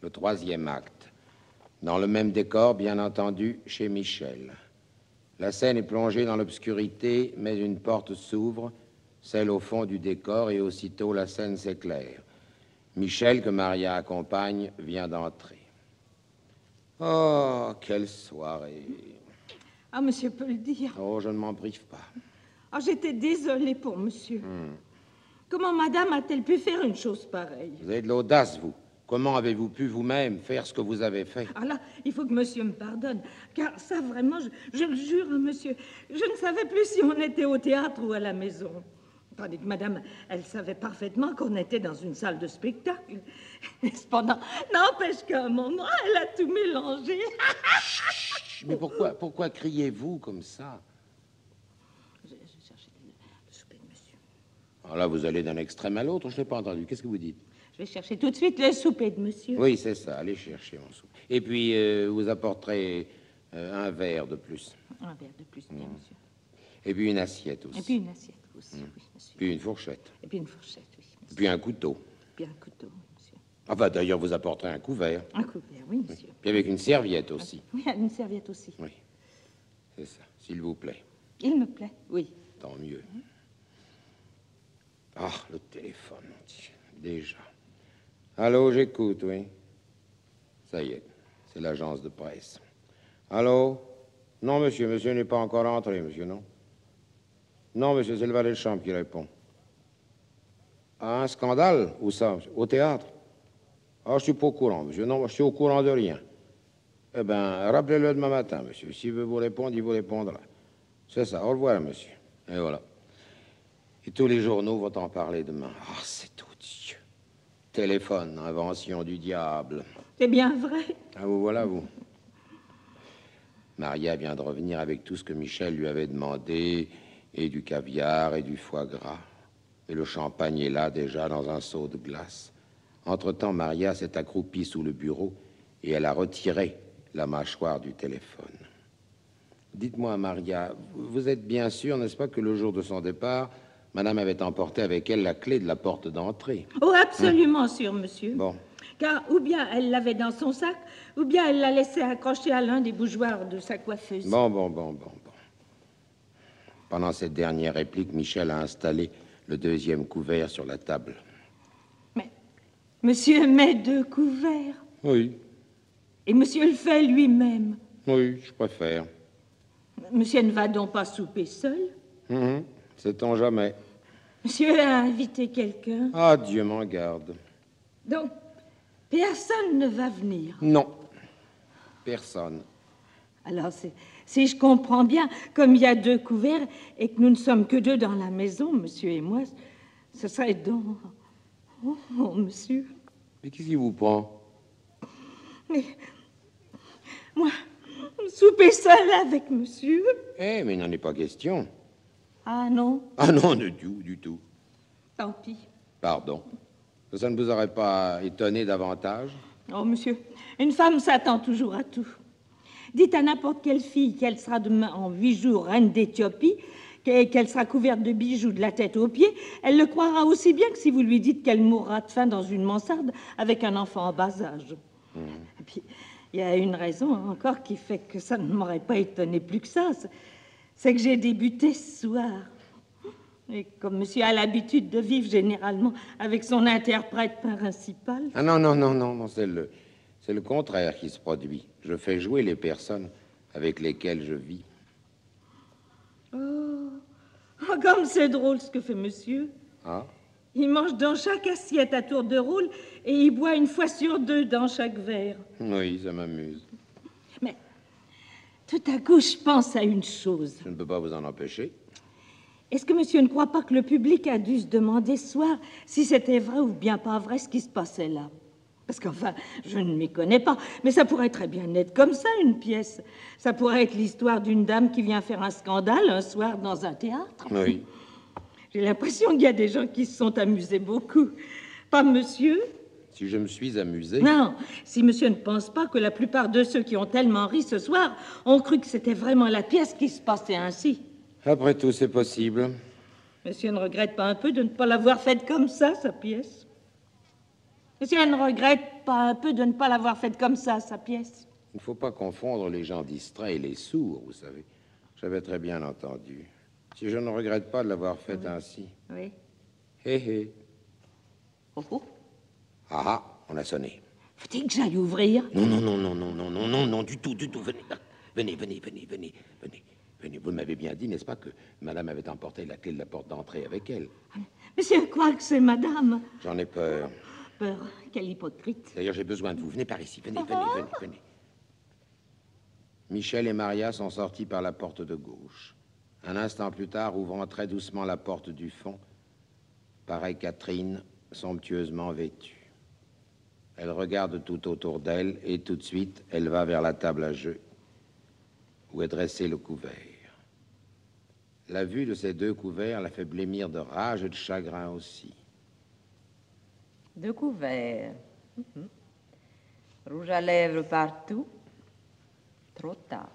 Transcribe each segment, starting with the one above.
le 3e acte. Dans le même décor, bien entendu, chez Michel. La scène est plongée dans l'obscurité, mais une porte s'ouvre, celle au fond du décor, et aussitôt la scène s'éclaire. Michel, que Maria accompagne, vient d'entrer. Oh, quelle soirée! Ah, monsieur peut le dire. Oh, je ne m'en prive pas. Ah, j'étais désolée pour monsieur. Comment madame a-t-elle pu faire une chose pareille? Vous avez de l'audace, vous. Comment avez-vous pu vous-même faire ce que vous avez fait? Ah là, il faut que monsieur me pardonne, car ça, vraiment, je le jure, monsieur, je ne savais plus si on était au théâtre ou à la maison. Tandis que madame, elle savait parfaitement qu'on était dans une salle de spectacle. Et cependant, n'empêche qu'à un moment, elle a tout mélangé. Mais pourquoi criez-vous comme ça? Je cherchais le souper de monsieur. Alors là, vous allez d'un extrême à l'autre, je n'ai pas entendu. Qu'est-ce que vous dites? Je vais chercher tout de suite le souper de monsieur. Oui, c'est ça, allez chercher mon souper. Et puis, vous apporterez un verre de plus. Un verre de plus, bien, monsieur. Et puis une assiette aussi. Et puis une assiette aussi, oui, monsieur. Puis une fourchette. Et puis une fourchette, oui, monsieur. Et puis un couteau. Et puis un couteau, monsieur. Enfin, d'ailleurs, vous apporterez un couvert. Un couvert, oui, monsieur. Puis avec une serviette aussi. Oui, une serviette aussi. Oui, c'est ça, s'il vous plaît. Il me plaît, oui. Tant mieux. Ah, le téléphone, déjà. Allô, j'écoute, oui. Ça y est, c'est l'agence de presse. Allô? Non, monsieur n'est pas encore entré, monsieur, non? Non, monsieur, c'est le valet de chambre qui répond. Ah, un scandale? Où ça? Au théâtre? Ah, je suis pas au courant, monsieur. Non, je suis au courant de rien. Eh bien, rappelez-le demain matin, monsieur. S'il veut vous répondre, il vous répondra. C'est ça. Au revoir, monsieur. Et voilà. Et tous les journaux vont en parler demain. Ah, c'est odieux. Téléphone, invention du diable. C'est bien vrai. Ah, vous voilà, vous. Maria vient de revenir avec tout ce que Michel lui avait demandé, et du caviar et du foie gras. Et le champagne est là, déjà, dans un seau de glace. Entre-temps, Maria s'est accroupie sous le bureau et elle a retiré la mâchoire du téléphone. Dites-moi, Maria, vous êtes bien sûre, n'est-ce pas, que le jour de son départ, Madame avait emporté avec elle la clé de la porte d'entrée? Oh, absolument sûr, monsieur. Bon. Car ou bien elle l'avait dans son sac, ou bien elle l'a laissé accrocher à l'un des bougeoirs de sa coiffeuse. Bon. Pendant cette dernière réplique, Michel a installé le 2e couvert sur la table. Mais monsieur met 2 couverts. Oui. Et monsieur le fait lui-même. Oui, je préfère. Monsieur ne va donc pas souper seul? Sait-on jamais. Monsieur a invité quelqu'un? Ah, Dieu m'en garde. Donc, personne ne va venir? Non, personne. Alors, si je comprends bien, comme il y a 2 couverts et que nous ne sommes que 2 dans la maison, monsieur et moi, ce serait donc... Oh, monsieur. Mais qu'est-ce qui vous prend? Mais moi, souper seul avec monsieur? Eh, mais il n'en est pas question. Ah non? Ah non, du tout. Tant pis. Pardon. Ça ne vous aurait pas étonné davantage? Oh, monsieur, une femme s'attend toujours à tout. Dites à n'importe quelle fille qu'elle sera demain en 8 jours reine d'Éthiopie, qu'elle sera couverte de bijoux de la tête aux pieds, elle le croira aussi bien que si vous lui dites qu'elle mourra de faim dans une mansarde avec un enfant en bas âge. Et puis, il y a une raison encore qui fait que ça ne m'aurait pas étonné plus que ça. C'est que j'ai débuté ce soir. Et comme monsieur a l'habitude de vivre généralement avec son interprète principal... Ah non, c'est le contraire qui se produit. Je fais jouer les personnes avec lesquelles je vis. Oh, comme c'est drôle ce que fait monsieur. Ah? Il mange dans chaque assiette à tour de rôle et il boit 1 fois sur 2 dans chaque verre. Oui, ça m'amuse. Mais tout à coup, je pense à une chose. Je ne peux pas vous en empêcher. Est-ce que monsieur ne croit pas que le public a dû se demander ce soir si c'était vrai ou bien pas vrai ce qui se passait là? Parce qu'enfin, je ne m'y connais pas, mais ça pourrait très bien être comme ça, une pièce. Ça pourrait être l'histoire d'une dame qui vient faire un scandale un soir dans un théâtre. Oui. J'ai l'impression qu'il y a des gens qui se sont amusés beaucoup. Pas monsieur? Si je me suis amusé... Non, si monsieur ne pense pas que la plupart de ceux qui ont tellement ri ce soir ont cru que c'était vraiment la pièce qui se passait ainsi. Après tout, c'est possible. Monsieur ne regrette pas un peu de ne pas l'avoir faite comme ça, sa pièce? Si elle ne regrette pas un peu de ne pas l'avoir faite comme ça, sa pièce. Il ne faut pas confondre les gens distraits et les sourds, vous savez. J'avais très bien entendu. Si je ne regrette pas de l'avoir faite ainsi. Oui. Hé hé. Oh oh. Ah ah, on a sonné. Faut-il que j'aille ouvrir? Non, non, non, non, non, non, non, non, non, du tout, du tout. Venez, venez, venez, venez, venez, venez. Venez, vous m'avez bien dit, n'est-ce pas, que madame avait emporté la clé de la porte d'entrée avec elle? Mais si elle croit que c'est madame. J'en ai peur. Peur, quelle hypocrite. D'ailleurs, j'ai besoin de vous. Venez par ici, venez, venez, venez, venez. Michel et Maria sont sortis par la porte de gauche. Un instant plus tard, ouvrant très doucement la porte du fond, pareille Catherine, somptueusement vêtue. Elle regarde tout autour d'elle et tout de suite, elle va vers la table à jeu, où est dressé le couvert. La vue de ces deux couverts la fait blêmir de rage et de chagrin aussi. Deux couverts. Rouge à lèvres partout. Trop tard.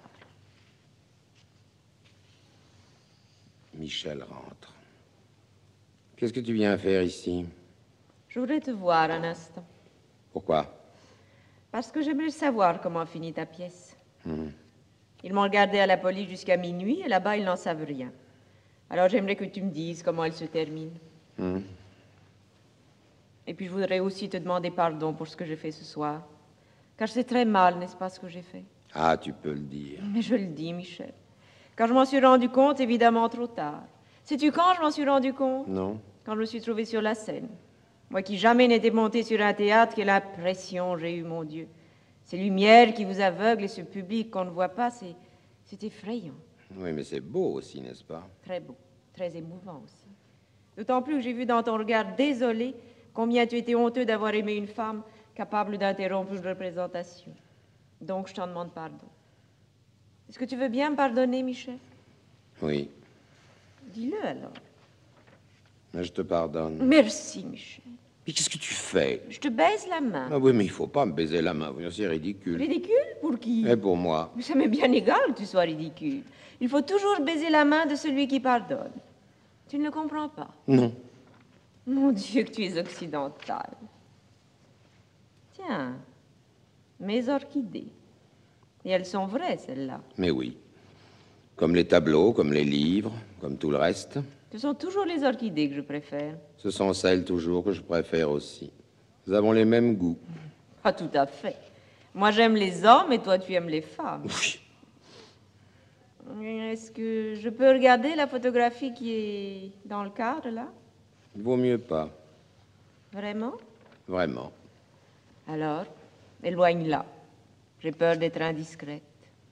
Michel rentre. Qu'est-ce que tu viens faire ici? Je voudrais te voir un instant. Pourquoi? Parce que j'aimerais savoir comment finit ta pièce. Ils m'ont regardé à la police jusqu'à minuit et là-bas, ils n'en savent rien. Alors j'aimerais que tu me dises comment elle se termine. Et puis je voudrais aussi te demander pardon pour ce que j'ai fait ce soir. Car c'est très mal, n'est-ce pas, ce que j'ai fait? Ah, tu peux le dire. Mais je le dis, Michel. Quand je m'en suis rendu compte, évidemment trop tard. Sais-tu quand je m'en suis rendu compte? Non? Quand je me suis trouvée sur la scène. Moi qui jamais n'étais montée sur un théâtre, quelle impression j'ai eue, mon Dieu. Ces lumières qui vous aveuglent et ce public qu'on ne voit pas, c'est effrayant. Oui, mais c'est beau aussi, n'est-ce pas? Très beau, très émouvant aussi. D'autant plus que j'ai vu dans ton regard désolé combien tu étais honteux d'avoir aimé une femme capable d'interrompre une représentation. Donc je t'en demande pardon. Est-ce que tu veux bien me pardonner, Michel? Oui, Dis-le alors. mais je te pardonne. Merci, Michel. Mais qu'est-ce que tu fais? Je te baise la main. Ah oui, mais il faut pas me baiser la main, c'est ridicule. Ridicule? Pour qui? Et pour moi? Mais ça m'est bien égal que tu sois ridicule. Il faut toujours baiser la main de celui qui pardonne. Tu ne le comprends pas? Non. Mon Dieu, que tu es occidental. Tiens, mes orchidées. Et elles sont vraies, celles-là. Mais oui. Comme les tableaux, comme les livres, comme tout le reste. Ce sont toujours les orchidées que je préfère. Ce sont celles toujours que je préfère aussi. Nous avons les mêmes goûts. Pas tout à fait. Moi, j'aime les hommes et toi, tu aimes les femmes. Oui. Est-ce que je peux regarder la photographie qui est dans le cadre, là? Il vaut mieux pas. Vraiment? Vraiment. Alors, éloigne-la. J'ai peur d'être indiscrète.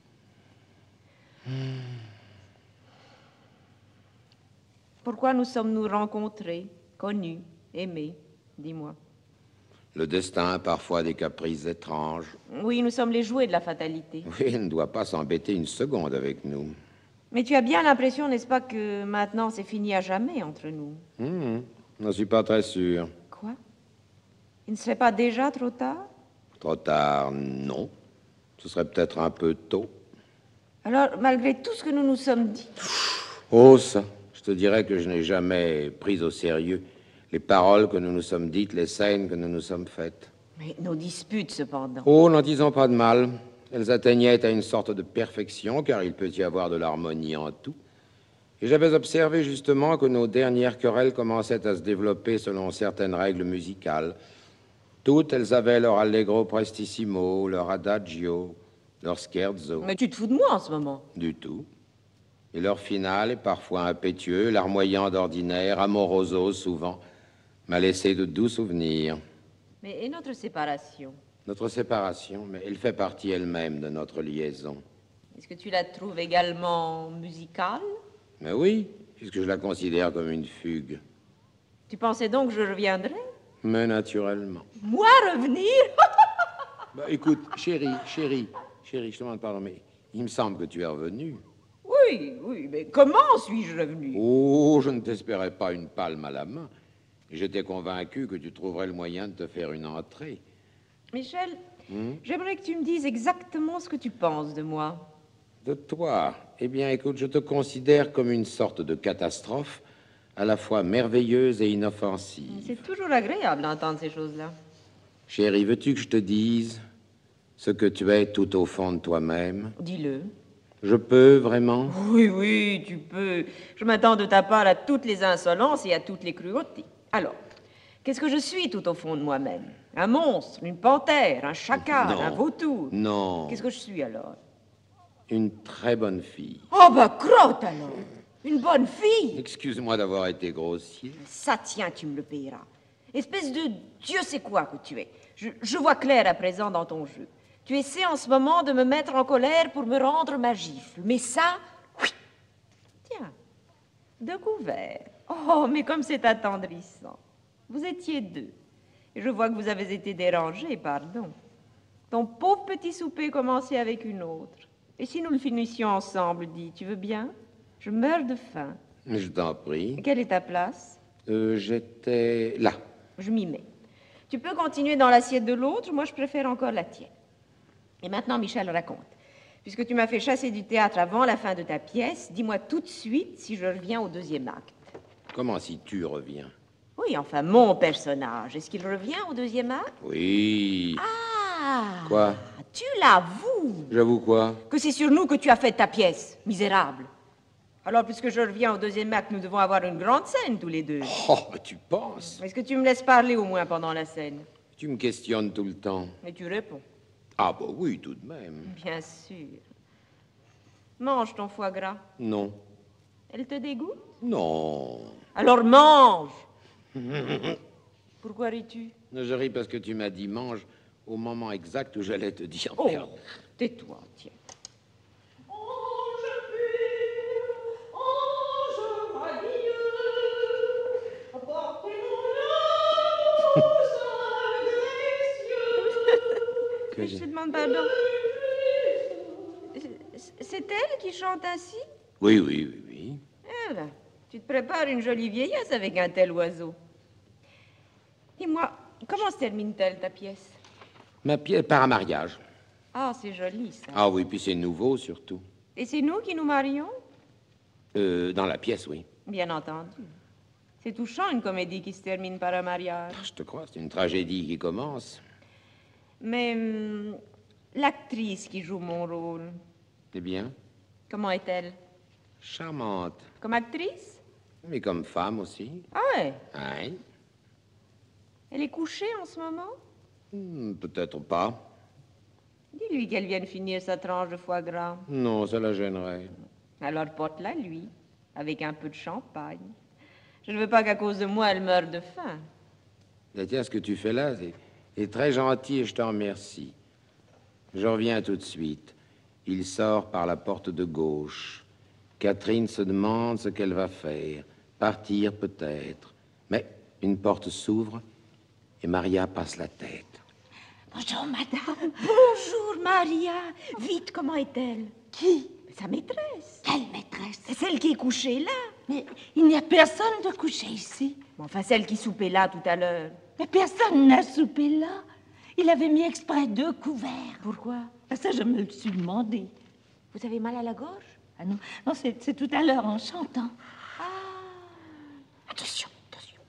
Pourquoi nous sommes-nous rencontrés, connus, aimés? Dis-moi. Le destin a parfois des caprices étranges. Oui, nous sommes les jouets de la fatalité. Oui, il ne doit pas s'embêter une seconde avec nous. Mais tu as bien l'impression, n'est-ce pas, que maintenant c'est fini à jamais entre nous? Je n'en suis pas très sûr. Quoi? Il ne serait pas déjà trop tard? Trop tard, non. Ce serait peut-être un peu tôt. Alors, malgré tout ce que nous nous sommes dit... Oh, ça. Je te dirais que je n'ai jamais pris au sérieux les paroles que nous nous sommes dites, les scènes que nous nous sommes faites. Mais nos disputes, cependant... Oh, n'en disons pas de mal. Elles atteignaient à une sorte de perfection, car il peut y avoir de l'harmonie en tout. Et j'avais observé justement que nos dernières querelles commençaient à se développer selon certaines règles musicales. Toutes, elles avaient leur allegro prestissimo, leur adagio, leur scherzo. Mais tu te fous de moi en ce moment? Du tout. Et leur finale est parfois impétueux, larmoyant d'ordinaire, amoroso souvent, m'a laissé de doux souvenirs. Mais et notre séparation? Notre séparation, mais elle fait partie elle-même de notre liaison. Est-ce que tu la trouves également musicale? Mais oui, puisque je la considère comme une fugue. Tu pensais donc que je reviendrais? Mais naturellement. Moi revenir? Bah, écoute, chérie, je te demande pardon, mais il me semble que tu es revenue. Oui, mais comment suis-je revenu? Oh, je ne t'espérais pas une palme à la main. Et j'étais convaincu que tu trouverais le moyen de te faire une entrée. Michel, j'aimerais que tu me dises exactement ce que tu penses de moi. De toi? Eh bien, écoute, je te considère comme une sorte de catastrophe, à la fois merveilleuse et inoffensive. C'est toujours agréable d'entendre ces choses-là. Chérie, veux-tu que je te dise ce que tu es tout au fond de toi-même? Dis-le. Je peux, vraiment? Oui, oui, tu peux. Je m'attends de ta part à toutes les insolences et à toutes les cruautés. Alors, qu'est-ce que je suis tout au fond de moi-même? Un monstre, une panthère, un chacal, Non. un vautour? Non. Qu'est-ce que je suis alors? Une très bonne fille. Oh, bah, crotte alors! Une bonne fille! Excuse-moi d'avoir été grossier. Ça, tiens, tu me le payeras. Espèce de Dieu sait quoi que tu es. Je vois clair à présent dans ton jeu. Tu essaies en ce moment de me mettre en colère pour me rendre ma gifle. Mais ça, oui. Tiens, découvert. Oh, mais comme c'est attendrissant. Vous étiez deux. Et je vois que vous avez été dérangés, pardon. Ton pauvre petit souper commençait avec une autre. Et si nous le finissions ensemble, dis, tu veux bien? Je meurs de faim. Je t'en prie. Quelle est ta place? J'étais là. Je m'y mets. Tu peux continuer dans l'assiette de l'autre, moi je préfère encore la tienne. Et maintenant, Michel, raconte. Puisque tu m'as fait chasser du théâtre avant la fin de ta pièce, dis-moi tout de suite si je reviens au deuxième acte. Comment si tu reviens? Oui, enfin, mon personnage, est-ce qu'il revient au deuxième acte? Oui. Ah! Quoi? Tu l'avoues! J'avoue quoi? Que c'est sur nous que tu as fait ta pièce, misérable. Alors, puisque je reviens au deuxième acte, nous devons avoir une grande scène tous les deux. Oh, tu penses? Est-ce que tu me laisses parler au moins pendant la scène? Tu me questionnes tout le temps. Et tu réponds. Ah bah oui, tout de même. Bien sûr. Mange ton foie gras. Non. Elle te dégoûte? Non. Alors mange! Pourquoi ris-tu? Je ris parce que tu m'as dit mange au moment exact où j'allais te dire Oh, merde. tais-toi, tiens. Je te demande pardon. C'est elle qui chante ainsi? Oui, oui, oui, oui. Eh ben, tu te prépares une jolie vieillesse avec un tel oiseau. Dis-moi, comment se termine-t-elle ta pièce? Ma pièce par un mariage. Ah, c'est joli ça. Ah oui, puis c'est nouveau surtout. Et c'est nous qui nous marions? Dans la pièce, oui. Bien entendu. C'est touchant une comédie qui se termine par un mariage. Je te crois, c'est une tragédie qui commence. Mais l'actrice qui joue mon rôle, Eh bien, comment est-elle? charmante. Comme actrice? Mais comme femme aussi. Ah ouais. Oui. Elle est couchée en ce moment? Peut-être pas. Dis-lui qu'elle vienne finir sa tranche de foie gras. Non, ça la gênerait. Alors porte-la lui, avec un peu de champagne. Je ne veux pas qu'à cause de moi, elle meure de faim. Et tiens, ce que tu fais là, c'est très gentil et je t'en remercie. Je reviens tout de suite. Il sort par la porte de gauche. Catherine se demande ce qu'elle va faire. Partir peut-être. Mais une porte s'ouvre et Maria passe la tête. Bonjour, madame. Bonjour, Maria. Vite, comment est-elle? Qui? Sa maîtresse. Quelle maîtresse? C'est celle qui est couchée là. Mais il n'y a personne de couché ici. Enfin, celle qui soupait là tout à l'heure. Mais personne n'a soupé là. Il avait mis exprès 2 couverts. Pourquoi? Ah, ça, je me le suis demandé. Vous avez mal à la gorge? Ah non, non, c'est tout à l'heure en chantant. Attention, attention.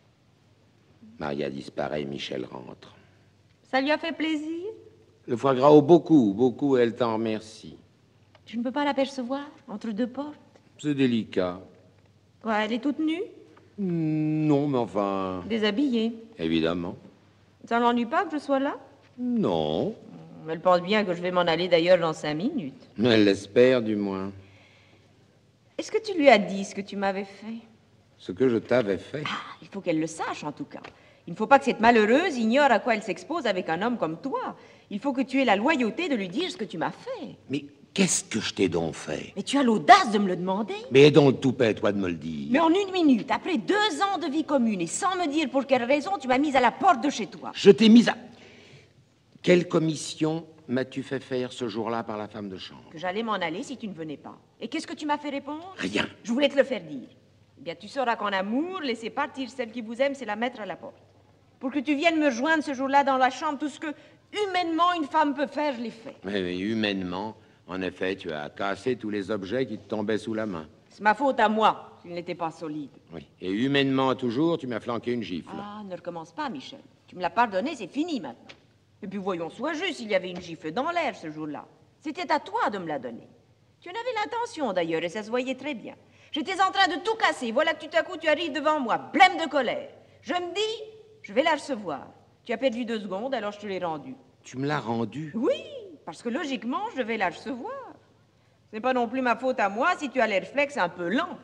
Maria disparaît, Michel rentre. Ça lui a fait plaisir? Le foie gras, oh, beaucoup, beaucoup, elle t'en remercie. Je ne peux pas l'apercevoir entre 2 portes. C'est délicat. Quoi, elle est toute nue? Non, mais enfin, Déshabillée. évidemment. Ça l'ennuie pas que je sois là? Non, Elle pense bien que je vais m'en aller d'ailleurs dans 5 minutes. elle l'espère du moins. Est-ce que tu lui as dit ce que tu m'avais fait? Ce que je t'avais fait. Ah, il faut qu'elle le sache en tout cas. Il ne faut pas que cette malheureuse ignore à quoi elle s'expose avec un homme comme toi. Il faut que tu aies la loyauté de lui dire ce que tu m'as fait. Mais qu'est-ce que je t'ai donc fait? Mais tu as l'audace de me le demander? Mais aie donc le toupet, toi, de me le dire. Mais en 1 minute, après 2 ans de vie commune, et sans me dire pour quelle raison, tu m'as mise à la porte de chez toi. Je t'ai mise à... Quelle commission m'as-tu fait faire ce jour-là par la femme de chambre? Que j'allais m'en aller si tu ne venais pas. Et qu'est-ce que tu m'as fait répondre? Rien. Je voulais te le faire dire. Eh bien, tu sauras qu'en amour, laisser partir celle qui vous aime, c'est la mettre à la porte. Pour que tu viennes me rejoindre ce jour-là dans la chambre, tout ce que, humainement, une femme peut faire, je l'ai fait. Mais humainement, en effet, tu as cassé tous les objets qui te tombaient sous la main. C'est ma faute à moi, s'il n'était pas solide. Oui. Et humainement, toujours, tu m'as flanqué une gifle. Ah, ne recommence pas, Michel. Tu me l'as pardonné, c'est fini maintenant. Et puis voyons, sois juste, il y avait une gifle dans l'air ce jour-là. C'était à toi de me la donner. Tu en avais l'intention d'ailleurs, et ça se voyait très bien. J'étais en train de tout casser, voilà que tout à coup tu arrives devant moi, blême de colère. Je me dis, je vais la recevoir. Tu as perdu 2 secondes, alors je te l'ai rendue. Tu me l'as rendue? Oui, parce que logiquement, je vais la recevoir. Ce n'est pas non plus ma faute à moi si tu as les réflexes un peu lents.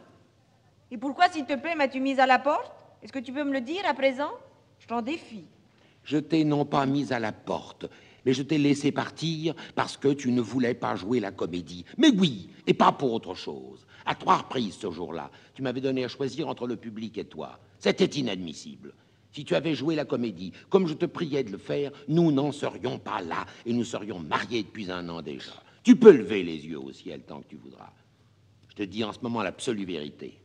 Et pourquoi, s'il te plaît, m'as-tu mise à la porte? Est-ce que tu peux me le dire à présent? Je t'en défie. Je t'ai non pas mise à la porte, mais je t'ai laissé partir parce que tu ne voulais pas jouer la comédie. Mais oui, et pas pour autre chose. À 3 reprises ce jour-là, tu m'avais donné à choisir entre le public et toi. C'était inadmissible. Si tu avais joué la comédie, comme je te priais de le faire, nous n'en serions pas là et nous serions mariés depuis 1 an déjà. Tu peux lever les yeux au ciel tant que tu voudras. Je te dis en ce moment l'absolue vérité.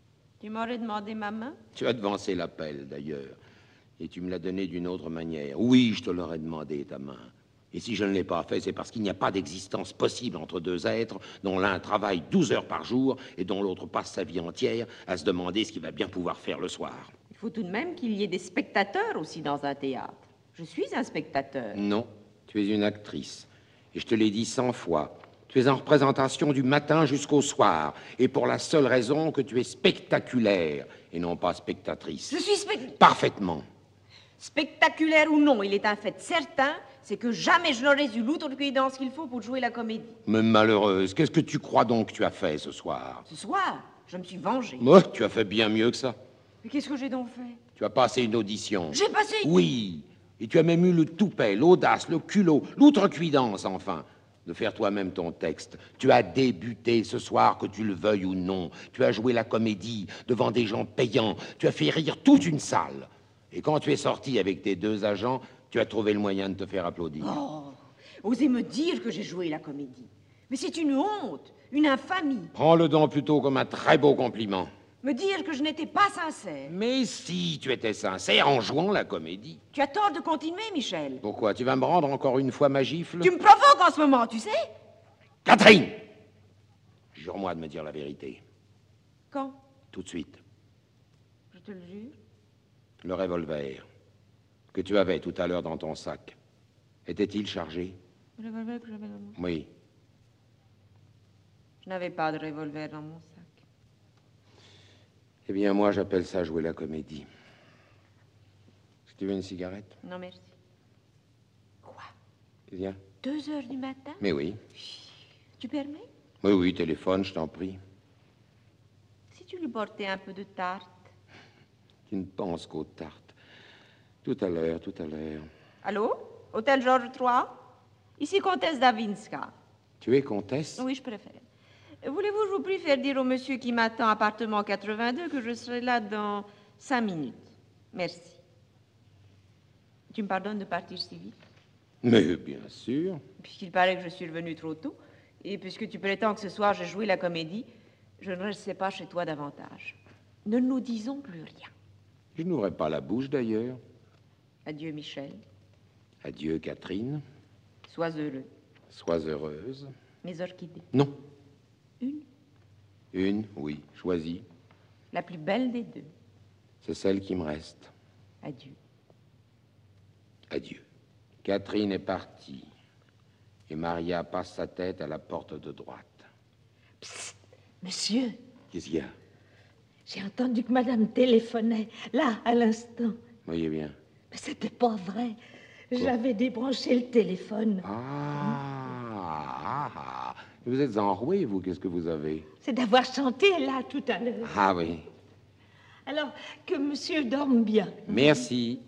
Tu m'aurais demandé ma main? Tu as devancé l'appel, d'ailleurs, et tu me l'as donné d'une autre manière. Oui, je te l'aurais demandé, ta main. Et si je ne l'ai pas fait, c'est parce qu'il n'y a pas d'existence possible entre 2 êtres dont l'un travaille 12 heures par jour et dont l'autre passe sa vie entière à se demander ce qu'il va bien pouvoir faire le soir. Il faut tout de même qu'il y ait des spectateurs aussi dans un théâtre. Je suis un spectateur. Non, tu es une actrice. Et je te l'ai dit 100 fois. Tu es en représentation du matin jusqu'au soir, et pour la seule raison que tu es spectaculaire, et non pas spectatrice. Je suis Parfaitement. Spectaculaire ou non, il est un fait certain, c'est que jamais je n'aurais eu l'outrecuidance qu'il faut pour jouer la comédie. Mais malheureuse, qu'est-ce que tu crois donc que tu as fait ce soir? Ce soir, je me suis vengée. Moi, tu as fait bien mieux que ça. Mais qu'est-ce que j'ai donc fait? Tu as passé une audition. J'ai passé... Oui, et tu as même eu le toupet, l'audace, le culot, l'outrecuidance, enfin, de faire toi-même ton texte. Tu as débuté ce soir, que tu le veuilles ou non. Tu as joué la comédie devant des gens payants. Tu as fait rire toute une salle. Et quand tu es sorti avec tes 2 agents, tu as trouvé le moyen de te faire applaudir. Oh, osez me dire que j'ai joué la comédie. Mais c'est une honte, une infamie. Prends-le donc plutôt comme un très beau compliment. Me dire que je n'étais pas sincère. Mais si tu étais sincère en jouant la comédie. Tu as tort de continuer, Michel. Pourquoi? Tu vas me rendre encore une fois ma gifle? Tu me provoques en ce moment, tu sais? Catherine! Jure-moi de me dire la vérité. Quand? Tout de suite. Je te le jure. Le revolver que tu avais tout à l'heure dans ton sac, était-il chargé? Le revolver que j'avais dans mon sac? Oui. Je n'avais pas de revolver dans mon sac. Eh bien, moi, j'appelle ça jouer la comédie. Est-ce que tu veux une cigarette? Non, merci. Quoi? Viens. 2 heures du matin? Mais oui. Tu permets? Oui, oui, téléphone, je t'en prie. Si tu lui portais un peu de tarte. Tu ne penses qu'aux tartes. Tout à l'heure, tout à l'heure. Allô? Hôtel Georges III? Ici, comtesse Davinska. Tu es comtesse? Oui, je préfère. Voulez-vous, je vous prie, faire dire au monsieur qui m'attend, appartement 82, que je serai là dans 5 minutes. Merci. Tu me pardonnes de partir si vite? Mais bien sûr. Puisqu'il paraît que je suis revenue trop tôt, et puisque tu prétends que ce soir j'ai joué la comédie, je ne resterai pas chez toi davantage. Ne nous disons plus rien. Je n'ouvrais pas la bouche, d'ailleurs. Adieu, Michel. Adieu, Catherine. Sois heureux. Sois heureuse. Mes orchidées. Non. Une, Une, oui, choisis. la plus belle des 2. C'est celle qui me reste. Adieu. Adieu. Catherine est partie. Et Maria passe sa tête à la porte de droite. Psst, monsieur, Qu'est-ce qu'il y a? j'ai entendu que madame téléphonait, là, à l'instant. Voyez bien. Mais c'était pas vrai. J'avais débranché le téléphone. Ah. Vous êtes enroué, vous, qu'est-ce que vous avez? C'est d'avoir chanté, là, tout à l'heure. Ah oui. Alors, que monsieur dorme bien. Merci.